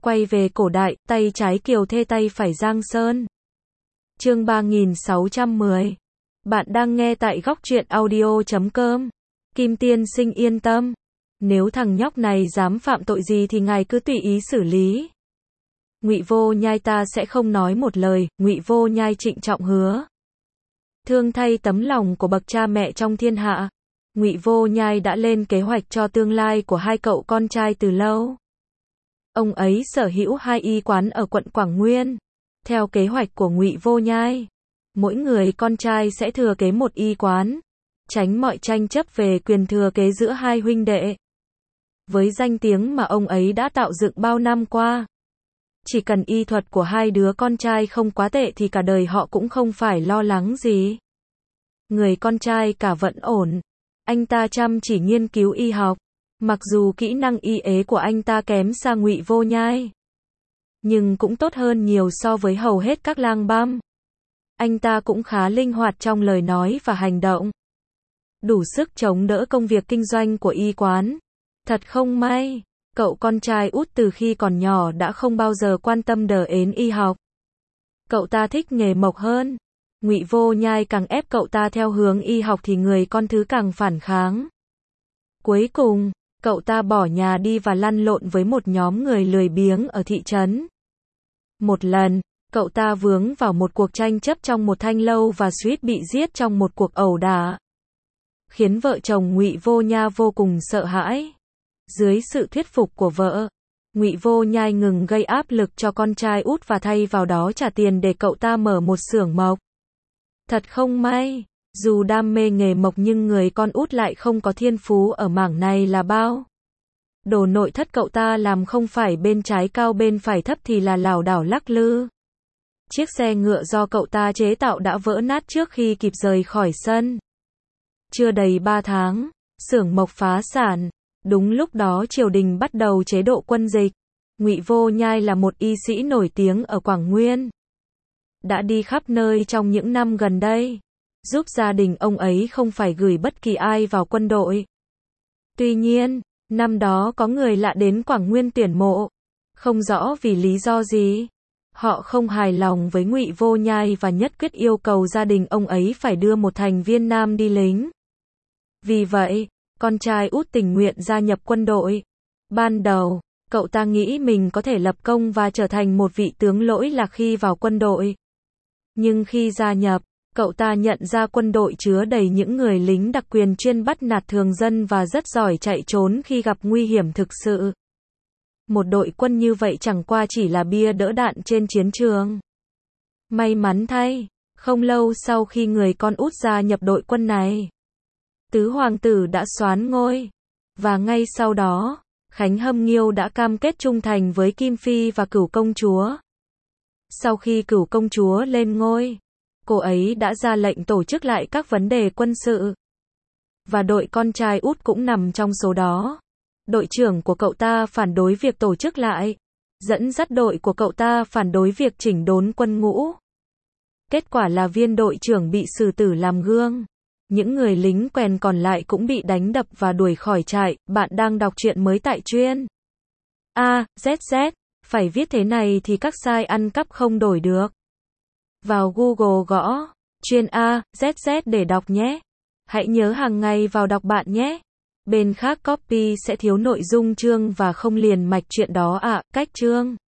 Quay về cổ đại, tay trái Kiều Thê tay phải Giang Sơn. Chương 3610. Bạn đang nghe tại góc truyện audio.com. Kim tiên sinh yên tâm. Nếu thằng nhóc này dám phạm tội gì thì ngài cứ tùy ý xử lý. Ngụy Vô Nhai ta sẽ không nói một lời, Ngụy Vô Nhai trịnh trọng hứa. Thương thay tấm lòng của bậc cha mẹ trong thiên hạ, Ngụy Vô Nhai đã lên kế hoạch cho tương lai của hai cậu con trai từ lâu. Ông ấy sở hữu 2 y quán ở quận Quảng Nguyên. Theo kế hoạch của Ngụy Vô Nhai, mỗi người con trai sẽ thừa kế 1 y quán, tránh mọi tranh chấp về quyền thừa kế giữa hai huynh đệ. Với danh tiếng mà ông ấy đã tạo dựng bao năm qua, chỉ cần y thuật của hai đứa con trai không quá tệ thì cả đời họ cũng không phải lo lắng gì. Người con trai cả vẫn ổn. Anh ta chăm chỉ nghiên cứu y học. Mặc dù kỹ năng y ế của anh ta kém xa Ngụy Vô Nhai, nhưng cũng tốt hơn nhiều so với hầu hết các lang băm. Anh ta cũng khá linh hoạt trong lời nói và hành động, đủ sức chống đỡ công việc kinh doanh của y quán. Thật không may, cậu con trai út từ khi còn nhỏ đã không bao giờ quan tâm đến y học. Cậu ta thích nghề mộc hơn. Ngụy Vô Nhai càng ép cậu ta theo hướng y học thì người con thứ càng phản kháng. Cuối cùng, cậu ta bỏ nhà đi và lăn lộn với một nhóm người lười biếng ở thị trấn. Một lần, cậu ta vướng vào một cuộc tranh chấp trong một thanh lâu và suýt bị giết trong một cuộc ẩu đả, khiến vợ chồng Ngụy Vô Nhai vô cùng sợ hãi. Dưới sự thuyết phục của vợ, Ngụy Vô Nhai ngừng gây áp lực cho con trai út và thay vào đó trả tiền để cậu ta mở một xưởng mộc. Thật không may, dù đam mê nghề mộc nhưng người con út lại không có thiên phú ở mảng này là bao. Đồ nội thất cậu ta làm không phải bên trái cao bên phải thấp thì là lảo đảo lắc lư. Chiếc xe ngựa do cậu ta chế tạo đã vỡ nát trước khi kịp rời khỏi sân. Chưa đầy 3 tháng, xưởng mộc phá sản. Đúng lúc đó triều đình bắt đầu chế độ quân dịch. Ngụy Vô Nhai là một y sĩ nổi tiếng ở Quảng Nguyên, đã đi khắp nơi trong những năm gần đây, giúp gia đình ông ấy không phải gửi bất kỳ ai vào quân đội. Tuy nhiên, năm đó có người lạ đến Quảng Nguyên tuyển mộ, không rõ vì lý do gì. Họ không hài lòng với Ngụy Vô Nhai và nhất quyết yêu cầu gia đình ông ấy phải đưa một thành viên nam đi lính. Vì vậy, con trai út tình nguyện gia nhập quân đội. Ban đầu, cậu ta nghĩ mình có thể lập công và trở thành một vị tướng lỗi lạc khi vào quân đội. Nhưng khi gia nhập, cậu ta nhận ra quân đội chứa đầy những người lính đặc quyền chuyên bắt nạt thường dân và rất giỏi chạy trốn khi gặp nguy hiểm thực sự. Một đội quân như vậy chẳng qua chỉ là bia đỡ đạn trên chiến trường. May mắn thay, không lâu sau khi người con út gia nhập đội quân này, tứ hoàng tử đã soán ngôi. Và ngay sau đó, Khánh Hâm Nghiêu đã cam kết trung thành với Kim Phi và Cửu công chúa. Sau khi Cửu công chúa lên ngôi, cô ấy đã ra lệnh tổ chức lại các vấn đề quân sự. Và đội con trai út cũng nằm trong số đó. Đội trưởng của cậu ta phản đối việc tổ chức lại. Dẫn dắt đội của cậu ta phản đối việc chỉnh đốn quân ngũ. Kết quả là viên đội trưởng bị xử tử làm gương. Những người lính quèn còn lại cũng bị đánh đập và đuổi khỏi trại. Bạn đang đọc truyện mới tại truyện AZZ. Phải viết thế này thì các site ăn cắp không đổi được. Vào Google gõ truyện AZZ để đọc nhé. Hãy nhớ hàng ngày vào đọc bạn nhé. Bên khác copy sẽ thiếu nội dung chương và không liền mạch truyện đó ạ. Cách chương